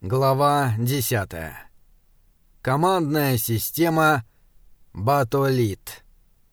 Глава 10. Командная система Батолит.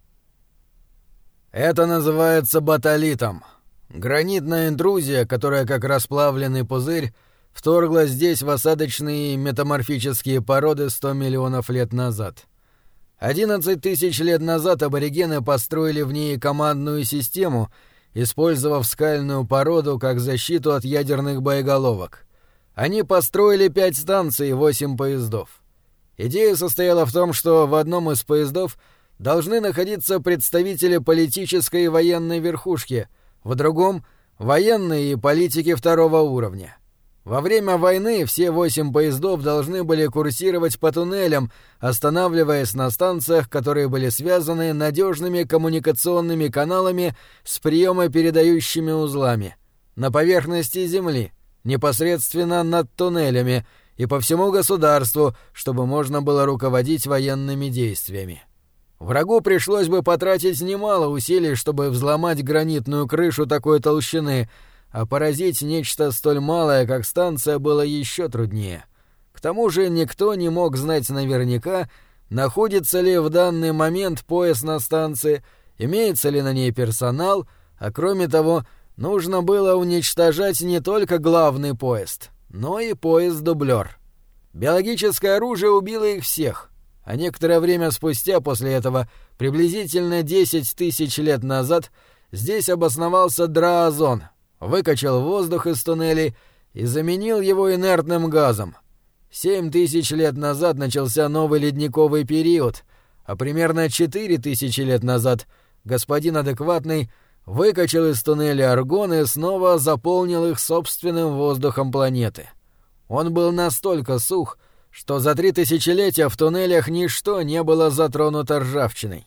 Это называется батолитом. Гранитная интрузия, которая как расплавленный пузырь, вторглась здесь в осадочные метаморфические породы 100 миллионов лет назад. 11 тысяч лет назад аборигены построили в ней командную систему, использовав скальную породу как защиту от ядерных боеголовок. Они построили 5 станций и 8 поездов. Идея состояла в том, что в одном из поездов должны находиться представители политической и военной верхушки, в другом — военные и политики второго уровня. Во время войны все 8 поездов должны были курсировать по туннелям, останавливаясь на станциях, которые были связаны надежными коммуникационными каналами с приемопередающими узлами на поверхности Земли, непосредственно над туннелями и по всему государству, чтобы можно было руководить военными действиями. Врагу пришлось бы потратить немало усилий, чтобы взломать гранитную крышу такой толщины, а поразить нечто столь малое, как станция, было еще труднее. К тому же никто не мог знать наверняка, находится ли в данный момент поезд на станции, имеется ли на ней персонал, а кроме того, нужно было уничтожать не только главный поезд, но и поезд-дублер. Биологическое оружие убило их всех, а некоторое время спустя после этого, приблизительно 10 тысяч лет назад, здесь обосновался Драазон, выкачал воздух из туннелей и заменил его инертным газом. 7 тысяч лет назад начался новый ледниковый период, а примерно 4 тысячи лет назад господин Адекватный выкачал из туннеля аргон и снова заполнил их собственным воздухом планеты. Он был настолько сух, что за 3 тысячелетия в туннелях ничто не было затронуто ржавчиной.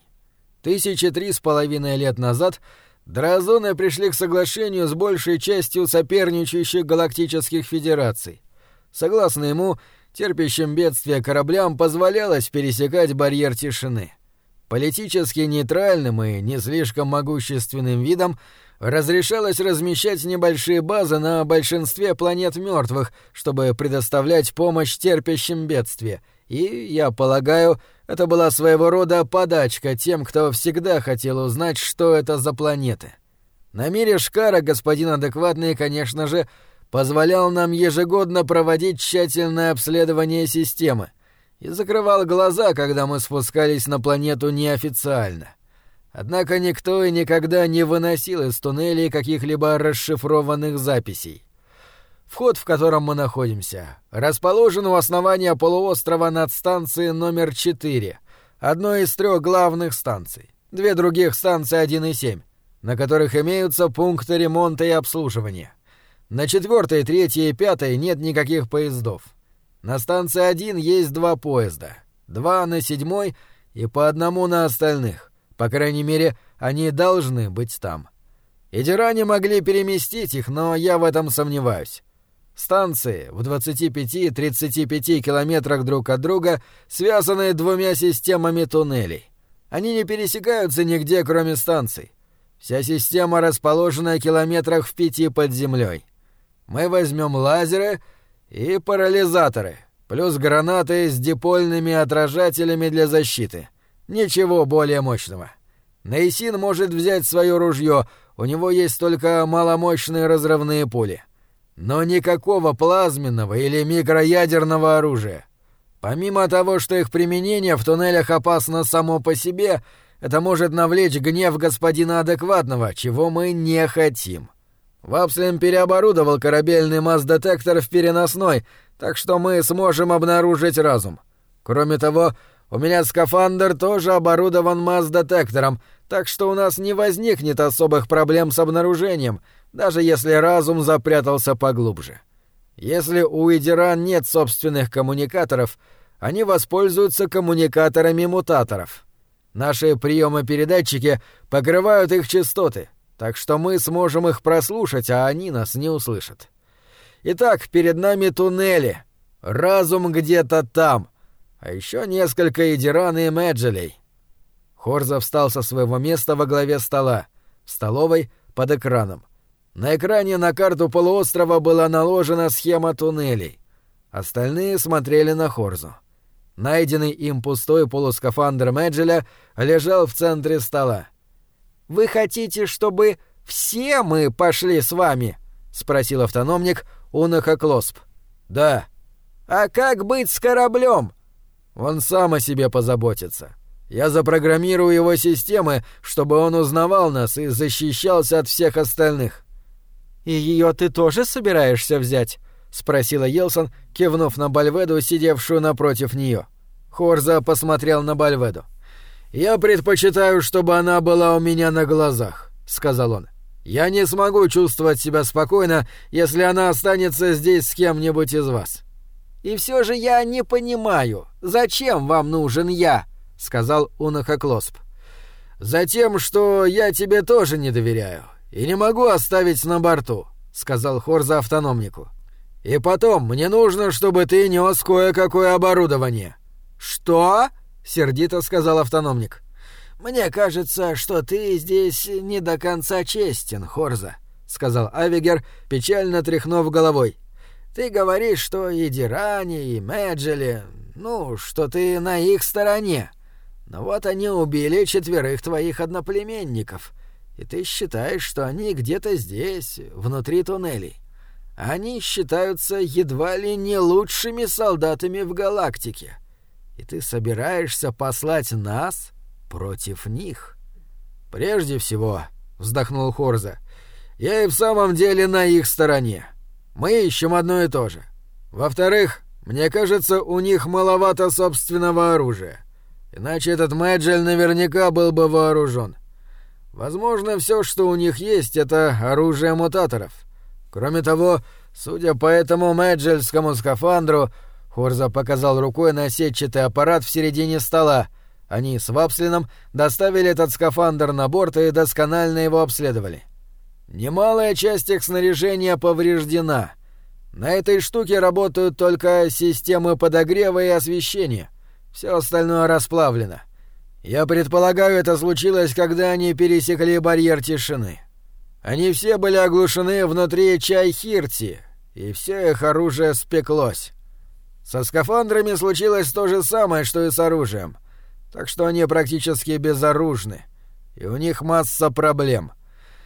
3,5 лет назад Драазоны пришли к соглашению с большей частью соперничающих галактических федераций. Согласно ему, терпящим бедствия кораблям позволялось пересекать барьер тишины. Политически нейтральным и не слишком могущественным видом разрешалось размещать небольшие базы на большинстве планет мертвых, чтобы предоставлять помощь терпящим бедствия, и, я полагаю, это была своего рода подачка тем, кто всегда хотел узнать, что это за планеты. На мире Шкара господин Адекватный, конечно же, позволял нам ежегодно проводить тщательное обследование системы и закрывал глаза, когда мы спускались на планету неофициально. Однако никто и никогда не выносил из туннелей каких-либо расшифрованных записей. Вход, в котором мы находимся, расположен у основания полуострова над станцией номер 4, одной из 3 главных станций, 2 других станции 1 и 7, на которых имеются пункты ремонта и обслуживания. На 4, 3 и 5 нет никаких поездов. На станции 1 есть 2 поезда, 2 на 7 и по 1 на остальных. По крайней мере, они должны быть там. Идиране могли переместить их, но я в этом сомневаюсь. Станции в 25-35 километрах друг от друга связаны 2 системами туннелей. Они не пересекаются нигде, кроме станций. Вся система расположена километрах в 5 под землей. Мы возьмем лазеры и парализаторы, плюс гранаты с дипольными отражателями для защиты. Ничего более мощного. Нейсин может взять свое ружье, у него есть только маломощные разрывные пули. Но никакого плазменного или микроядерного оружия. Помимо того, что их применение в туннелях опасно само по себе, это может навлечь гнев господина Адекватного, чего мы не хотим. Вапслин переоборудовал корабельный масс-детектор в переносной, так что мы сможем обнаружить разум. Кроме того, у меня скафандр тоже оборудован масс-детектором, так что у нас не возникнет особых проблем с обнаружением, даже если разум запрятался поглубже. Если у Идиран нет собственных коммуникаторов, они воспользуются коммуникаторами мутаторов. Наши приемопередатчики покрывают их частоты, так что мы сможем их прослушать, а они нас не услышат. Итак, перед нами туннели. Разум где-то там. А еще несколько Идиран и Меджелей. Хорза встал со своего места во главе стола, в столовой под экраном. На экране на карту полуострова была наложена схема туннелей. Остальные смотрели на Хорзу. Найденный им пустой полускафандр Меджеля лежал в центре стола. «Вы хотите, чтобы все мы пошли с вами?» — спросил автономник Унаха Клосп. «Да». «А как быть с кораблем?» «Он сам о себе позаботится. Я запрограммирую его системы, чтобы он узнавал нас и защищался от всех остальных». «И ее ты тоже собираешься взять?» — спросила Йелсон, кивнув на Бальведу, сидевшую напротив нее. Хорза посмотрел на Бальведу. «Я предпочитаю, чтобы она была у меня на глазах», — сказал он. «Я не смогу чувствовать себя спокойно, если она останется здесь с кем-нибудь из вас». «И все же я не понимаю, зачем вам нужен я?» — сказал Унаха Клосп. «Затем, что я тебе тоже не доверяю и не могу оставить на борту», — сказал Хорза автономнику. «И потом, мне нужно, чтобы ты нес кое-какое оборудование». «Что?» — сердито сказал автономник. «Мне кажется, что ты здесь не до конца честен, Хорза», — сказал Авигер, печально тряхнув головой. «Ты говоришь, что и Дирани, и Меджели, что ты на их стороне. Но вот они убили 4 твоих одноплеменников, и ты считаешь, что они где-то здесь, внутри туннелей. Они считаются едва ли не лучшими солдатами в галактике. И ты собираешься послать нас против них?» «Прежде всего», — вздохнул Хорза, — «я и в самом деле на их стороне. Мы ищем одно и то же. Во-вторых, мне кажется, у них маловато собственного оружия. Иначе этот Меджель наверняка был бы вооружен. Возможно, все, что у них есть, это оружие мутаторов. Кроме того, судя по этому меджельскому скафандру...» Хорза показал рукой на сетчатый аппарат в середине стола. Они с Вапслином доставили этот скафандр на борт и досконально его обследовали. Немалая часть их снаряжения повреждена. На этой штуке работают только системы подогрева и освещения. Все остальное расплавлено. Я предполагаю, это случилось, когда они пересекли барьер тишины. Они все были оглушены внутри Чайхирти, и все их оружие спеклось. Со скафандрами случилось то же самое, что и с оружием. Так что они практически безоружны, и у них масса проблем.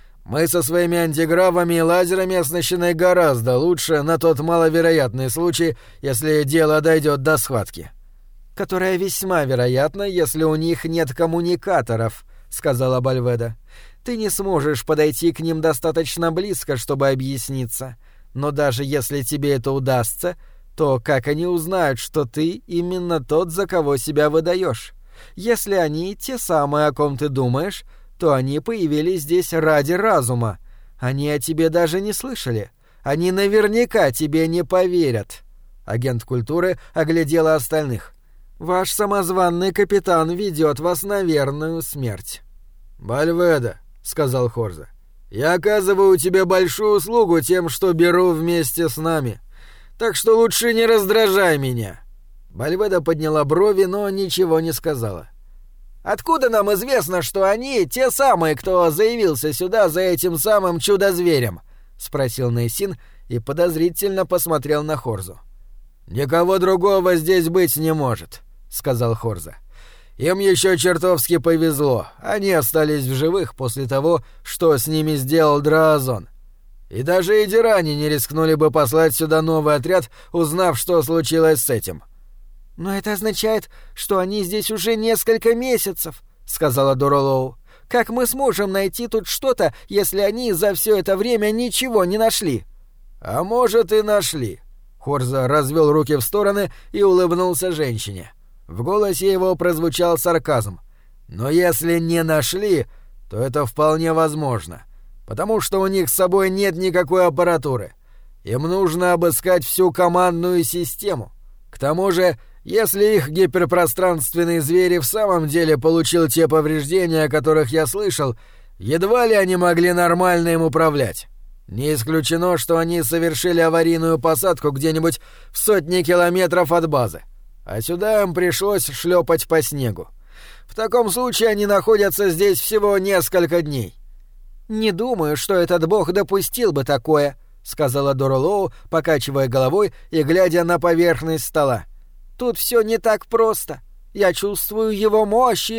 Мы со своими антигравами и лазерами оснащены гораздо лучше на тот маловероятный случай, если дело дойдет до схватки. «Которая весьма вероятна, если у них нет коммуникаторов», — сказала Бальведа. «Ты не сможешь подойти к ним достаточно близко, чтобы объясниться. Но даже если тебе это удастся, то как они узнают, что ты именно тот, за кого себя выдаешь? Если они те самые, о ком ты думаешь, то они появились здесь ради разума. Они о тебе даже не слышали. Они наверняка тебе не поверят». Агент культуры оглядела остальных. «Ваш самозванный капитан ведет вас на верную смерть». «Бальведа», — сказал Хорза, — «я оказываю тебе большую услугу тем, что беру вместе с нами. Так что лучше не раздражай меня». Бальведа подняла брови, но ничего не сказала. «Откуда нам известно, что они те самые, кто заявился сюда за этим самым чудо-зверем?» — спросил Нейсин и подозрительно посмотрел на Хорзу. «Никого другого здесь быть не может», — сказал Хорза. «Им еще чертовски повезло. Они остались в живых после того, что с ними сделал Драазон. И даже Эдирани не рискнули бы послать сюда новый отряд, узнав, что случилось с этим». «Но это означает, что они здесь уже несколько месяцев», — сказала Доролоу. «Как мы сможем найти тут что-то, если они за все это время ничего не нашли?» «А может, и нашли». Хорза развел руки в стороны и улыбнулся женщине. В голосе его прозвучал сарказм. «Но если не нашли, то это вполне возможно, потому что у них с собой нет никакой аппаратуры. Им нужно обыскать всю командную систему. К тому же, если их гиперпространственный зверь и в самом деле получил те повреждения, о которых я слышал, едва ли они могли нормально им управлять. Не исключено, что они совершили аварийную посадку где-нибудь в 100 километров от базы, а сюда им пришлось шлепать по снегу. В таком случае они находятся здесь всего несколько дней». «Не думаю, что этот бог допустил бы такое», — сказала Дора Лоу, покачивая головой и глядя на поверхность стола. «Тут все не так просто. Я чувствую его мощь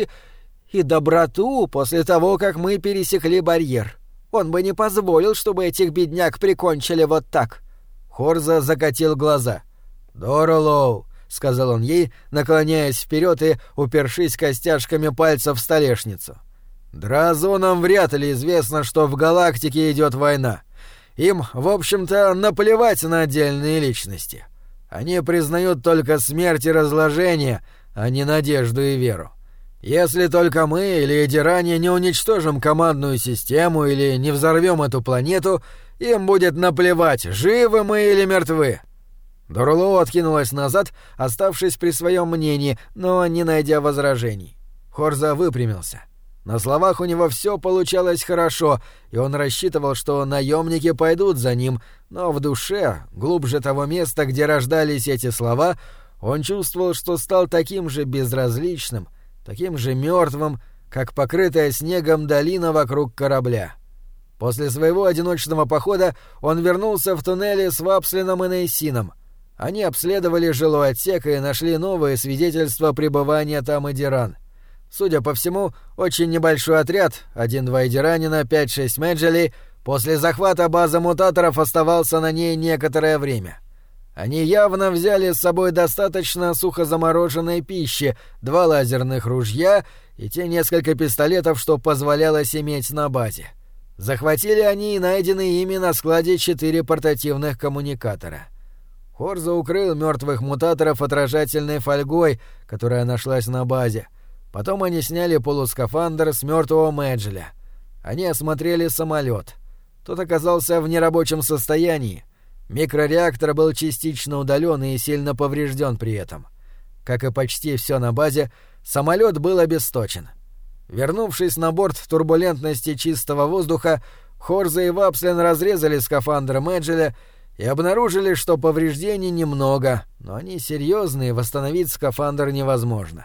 и доброту после того, как мы пересекли барьер. Он бы не позволил, чтобы этих бедняк прикончили вот так». Хорза закатил глаза. «Дора Лоу», — сказал он ей, наклоняясь вперед и упершись костяшками пальцев в столешницу. «Дразонам вряд ли известно, что в галактике идет война. Им, в общем-то, наплевать на отдельные личности. Они признают только смерть и разложение, а не надежду и веру. Если только мы или Эдиране не уничтожим командную систему или не взорвем эту планету, им будет наплевать, живы мы или мертвы». Дора Лоу откинулась назад, оставшись при своем мнении, но не найдя возражений. Хорза выпрямился. На словах у него все получалось хорошо, и он рассчитывал, что наемники пойдут за ним, но в душе, глубже того места, где рождались эти слова, он чувствовал, что стал таким же безразличным, таким же мертвым, как покрытая снегом долина вокруг корабля. После своего одиночного похода он вернулся в туннели с Вапслином и Нейсином. Они обследовали жилой отсек и нашли новые свидетельства пребывания там Эдиран. Судя по всему, очень небольшой отряд, 1-2 Эдиранина, 5-6 Меджелей, после захвата базы мутаторов оставался на ней некоторое время. Они явно взяли с собой достаточно сухозамороженной пищи, 2 лазерных ружья и те несколько пистолетов, что позволялось иметь на базе. Захватили они и найденные ими на складе 4 портативных коммуникатора. Хорза укрыл мертвых мутаторов отражательной фольгой, которая нашлась на базе. Потом они сняли полускафандр с мертвого Меджеля. Они осмотрели самолет. Тот оказался в нерабочем состоянии. Микрореактор был частично удален и сильно поврежден при этом. Как и почти все на базе, самолет был обесточен. Вернувшись на борт в турбулентности чистого воздуха, Хорза и Вапслин разрезали скафандр Меджеля и обнаружили, что повреждений немного, но они серьезные, восстановить скафандр невозможно.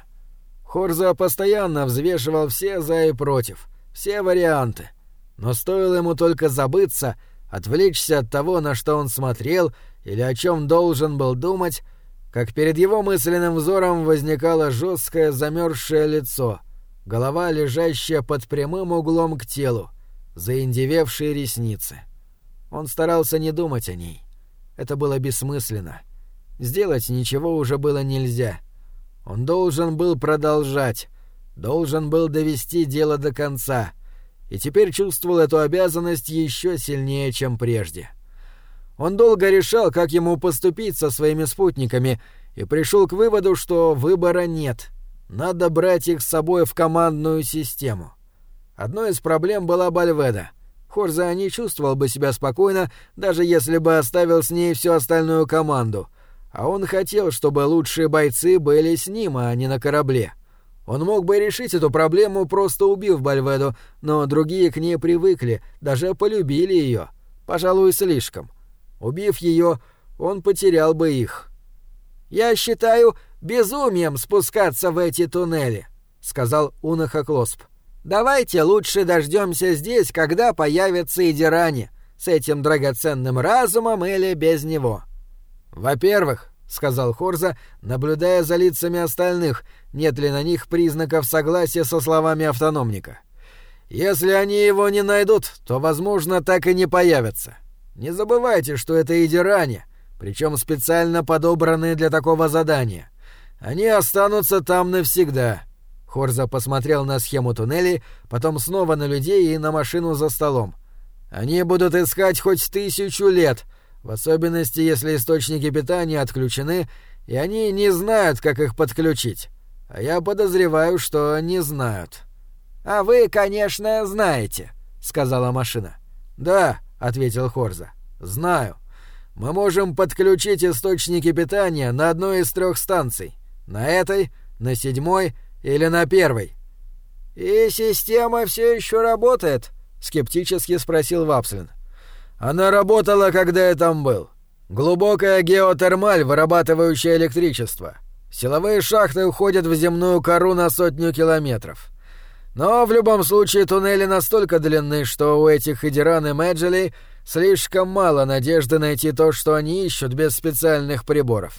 Хорза постоянно взвешивал все за и против, все варианты. Но стоило ему только забыться, отвлечься от того, на что он смотрел или о чем должен был думать, как перед его мысленным взором возникало жесткое замерзшее лицо, голова, лежащая под прямым углом к телу, заиндевевшие ресницы. Он старался не думать о ней. Это было бессмысленно. Сделать ничего уже было нельзя. Он должен был продолжать, должен был довести дело до конца, и теперь чувствовал эту обязанность еще сильнее, чем прежде. Он долго решал, как ему поступить со своими спутниками, и пришел к выводу, что выбора нет. Надо брать их с собой в командную систему. Одной из проблем была Бальведа. Хорза не чувствовал бы себя спокойно, даже если бы оставил с ней всю остальную команду. А он хотел, чтобы лучшие бойцы были с ним, а не на корабле. Он мог бы решить эту проблему, просто убив Бальведу, но другие к ней привыкли, даже полюбили ее. Пожалуй, слишком. Убив ее, он потерял бы их. «Я считаю безумием спускаться в эти туннели», — сказал Унаха Клосп. «Давайте лучше дождемся здесь, когда появятся Эдиране, с этим драгоценным разумом или без него». «Во-первых», — сказал Хорза, наблюдая за лицами остальных, нет ли на них признаков согласия со словами автономника. «Если они его не найдут, то, возможно, так и не появятся. Не забывайте, что это Эдиране, причем специально подобранные для такого задания. Они останутся там навсегда». Хорза посмотрел на схему туннелей, потом снова на людей и на машину за столом. «Они будут искать хоть 1000 лет, в особенности, если источники питания отключены, и они не знают, как их подключить. А я подозреваю, что не знают». «А вы, конечно, знаете», — сказала машина. «Да», — ответил Хорза, — «знаю. Мы можем подключить источники питания на одной из 3 станций. На этой, на 7-й или на 1-й». «И система все еще работает?» — скептически спросил Вапслин. «Она работала, когда я там был. Глубокая геотермаль, вырабатывающая электричество. Силовые шахты уходят в земную кору на 100 километров. Но в любом случае туннели настолько длинны, что у этих Эдиран и Меджелей слишком мало надежды найти то, что они ищут, без специальных приборов.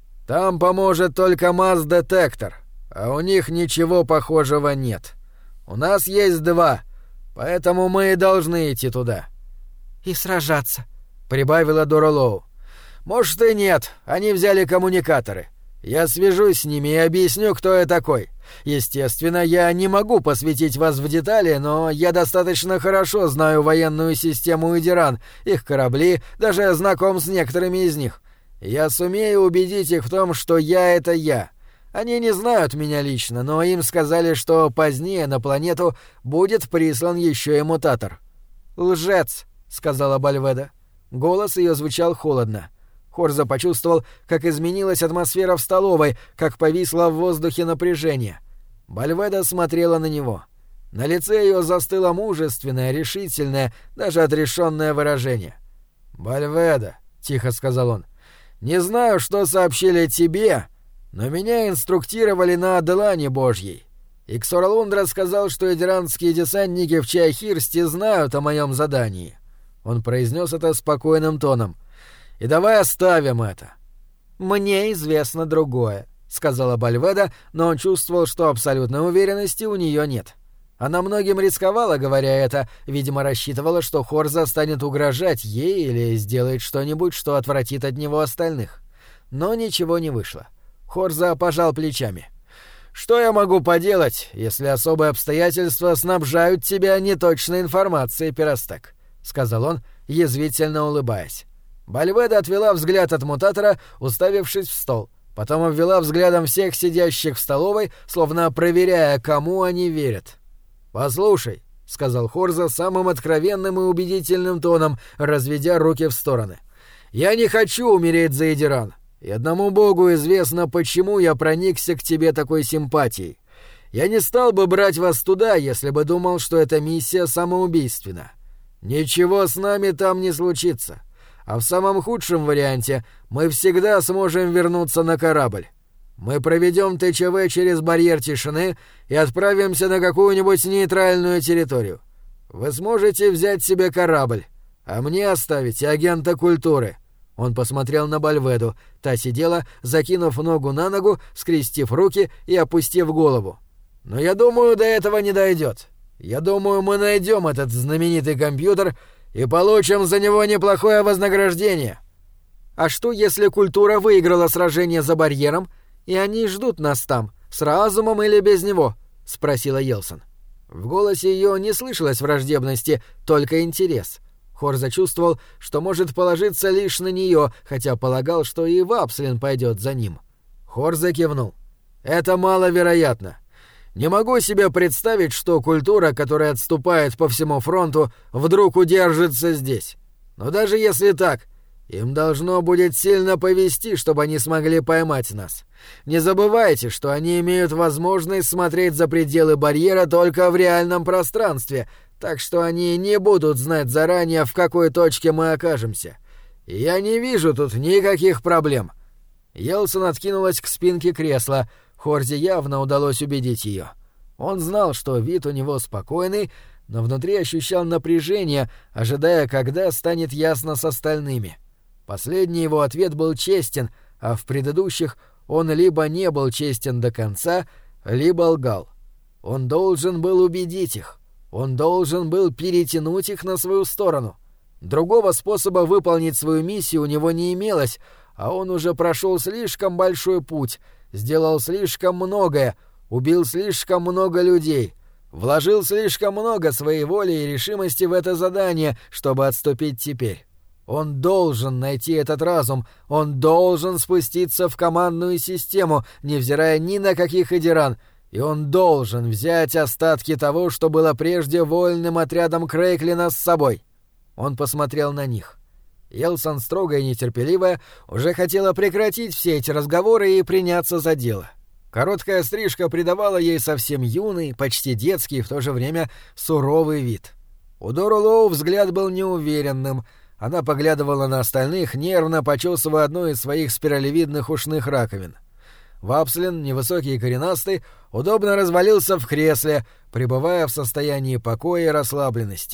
Там поможет только масс-детектор, а у них ничего похожего нет. У нас есть 2, поэтому мы и должны идти туда». «И сражаться», — прибавила Дора Лоу. «Может и нет, они взяли коммуникаторы. Я свяжусь с ними и объясню, кто я такой. Естественно, я не могу посвятить вас в детали, но я достаточно хорошо знаю военную систему Идиран, их корабли, даже знаком с некоторыми из них. Я сумею убедить их в том, что я — это я. Они не знают меня лично, но им сказали, что позднее на планету будет прислан еще и мутатор». «Лжец», — сказала Бальведа. Голос ее звучал холодно. Хорза почувствовал, как изменилась атмосфера в столовой, как повисло в воздухе напряжение. Бальведа смотрела на него. На лице ее застыло мужественное, решительное, даже отрешенное выражение. «Бальведа», — тихо сказал он, — «не знаю, что сообщили тебе, но меня инструктировали на Аделане Божьей. И Ксоралундра сказал, что идиранские десантники в Чайхирсте знают о моем задании». Он произнес это спокойным тоном. «И давай оставим это». «Мне известно другое», — сказала Бальведа, но он чувствовал, что абсолютной уверенности у нее нет. Она многим рисковала, говоря это, видимо, рассчитывала, что Хорза станет угрожать ей или сделает что-нибудь, что отвратит от него остальных. Но ничего не вышло. Хорза пожал плечами. «Что я могу поделать, если особые обстоятельства снабжают тебя неточной информацией, Пиростек?» — сказал он, язвительно улыбаясь. Бальведа отвела взгляд от мутатора, уставившись в стол. Потом обвела взглядом всех сидящих в столовой, словно проверяя, кому они верят. «Послушай», — сказал Хорза самым откровенным и убедительным тоном, разведя руки в стороны. «Я не хочу умереть за Идиран, и одному богу известно, почему я проникся к тебе такой симпатией. Я не стал бы брать вас туда, если бы думал, что эта миссия самоубийственна. Ничего с нами там не случится. А в самом худшем варианте мы всегда сможем вернуться на корабль. Мы проведем ТЧВ через барьер тишины и отправимся на какую-нибудь нейтральную территорию. Вы сможете взять себе корабль, а мне оставите агента культуры». Он посмотрел на Бальведу. Та сидела, закинув ногу на ногу, скрестив руки и опустив голову. «Но я думаю, до этого не дойдет. Я думаю, мы найдем этот знаменитый компьютер и получим за него неплохое вознаграждение». «А что, если культура выиграла сражение за барьером, и они ждут нас там, с разумом или без него?» — спросила Йелсон. В голосе ее не слышалось враждебности, только интерес. Хорза чувствовал, что может положиться лишь на нее, хотя полагал, что и Вапслин пойдет за ним. Хорза кивнул. «Это маловероятно. Не могу себе представить, что культура, которая отступает по всему фронту, вдруг удержится здесь. Но даже если так, им должно будет сильно повезти, чтобы они смогли поймать нас. Не забывайте, что они имеют возможность смотреть за пределы барьера только в реальном пространстве, так что они не будут знать заранее, в какой точке мы окажемся. И я не вижу тут никаких проблем». Йелсон откинулась к спинке кресла. Хорзе явно удалось убедить ее. Он знал, что вид у него спокойный, но внутри ощущал напряжение, ожидая, когда станет ясно с остальными. Последний его ответ был честен, а в предыдущих он либо не был честен до конца, либо лгал. Он должен был убедить их. Он должен был перетянуть их на свою сторону. Другого способа выполнить свою миссию у него не имелось, а он уже прошел слишком большой путь, сделал слишком многое, убил слишком много людей, вложил слишком много своей воли и решимости в это задание, чтобы отступить теперь. Он должен найти этот разум, он должен спуститься в командную систему, невзирая ни на каких Идиран, и он должен взять остатки того, что было прежде вольным отрядом Крейклина с собой. Он посмотрел на них. Йелсон, строгая и нетерпеливая, уже хотела прекратить все эти разговоры и приняться за дело. Короткая стрижка придавала ей совсем юный, почти детский, в то же время суровый вид. У Дору Лоу взгляд был неуверенным. Она поглядывала на остальных, нервно почесывая одну из своих спиралевидных ушных раковин. Вапслин, невысокий и коренастый, удобно развалился в кресле, пребывая в состоянии покоя и расслабленности.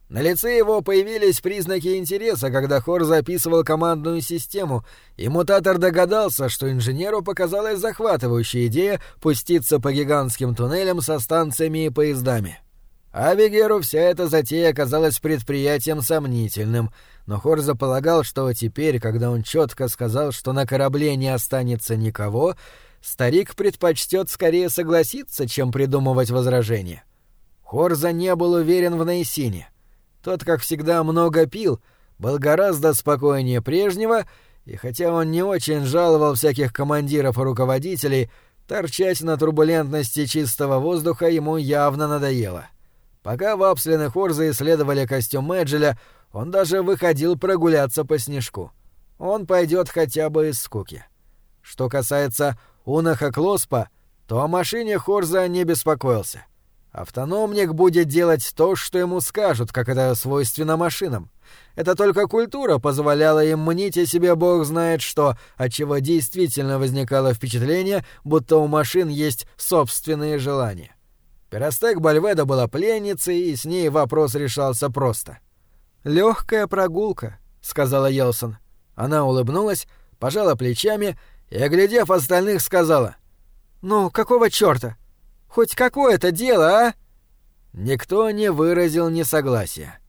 На лице его появились признаки интереса, когда Хор записывал командную систему, и мутатор догадался, что инженеру показалась захватывающая идея пуститься по гигантским туннелям со станциями и поездами. Абигеру вся эта затея оказалась предприятием сомнительным, но Хорза полагал, что теперь, когда он четко сказал, что на корабле не останется никого, старик предпочтет скорее согласиться, чем придумывать возражения. Хорза не был уверен в Нейсине. Тот, как всегда, много пил, был гораздо спокойнее прежнего, и хотя он не очень жаловал всяких командиров и руководителей, торчать на турбулентности чистого воздуха ему явно надоело. Пока Вапслин и Хорза исследовали костюм Эджеля, он даже выходил прогуляться по снежку. Он пойдет хотя бы из скуки. Что касается Унаха Клоспа, то о машине Хорза не беспокоился. Автономник будет делать то, что ему скажут, как это свойственно машинам. Это только культура позволяла им мнить о себе бог знает что, отчего действительно возникало впечатление, будто у машин есть собственные желания. Пиростек Бальведа была пленницей, и с ней вопрос решался просто. «Легкая прогулка», — сказала Йелсон. Она улыбнулась, пожала плечами и, оглядев остальных, сказала: «Ну, какого чёрта? Хоть какое-то дело, а?» Никто не выразил несогласия.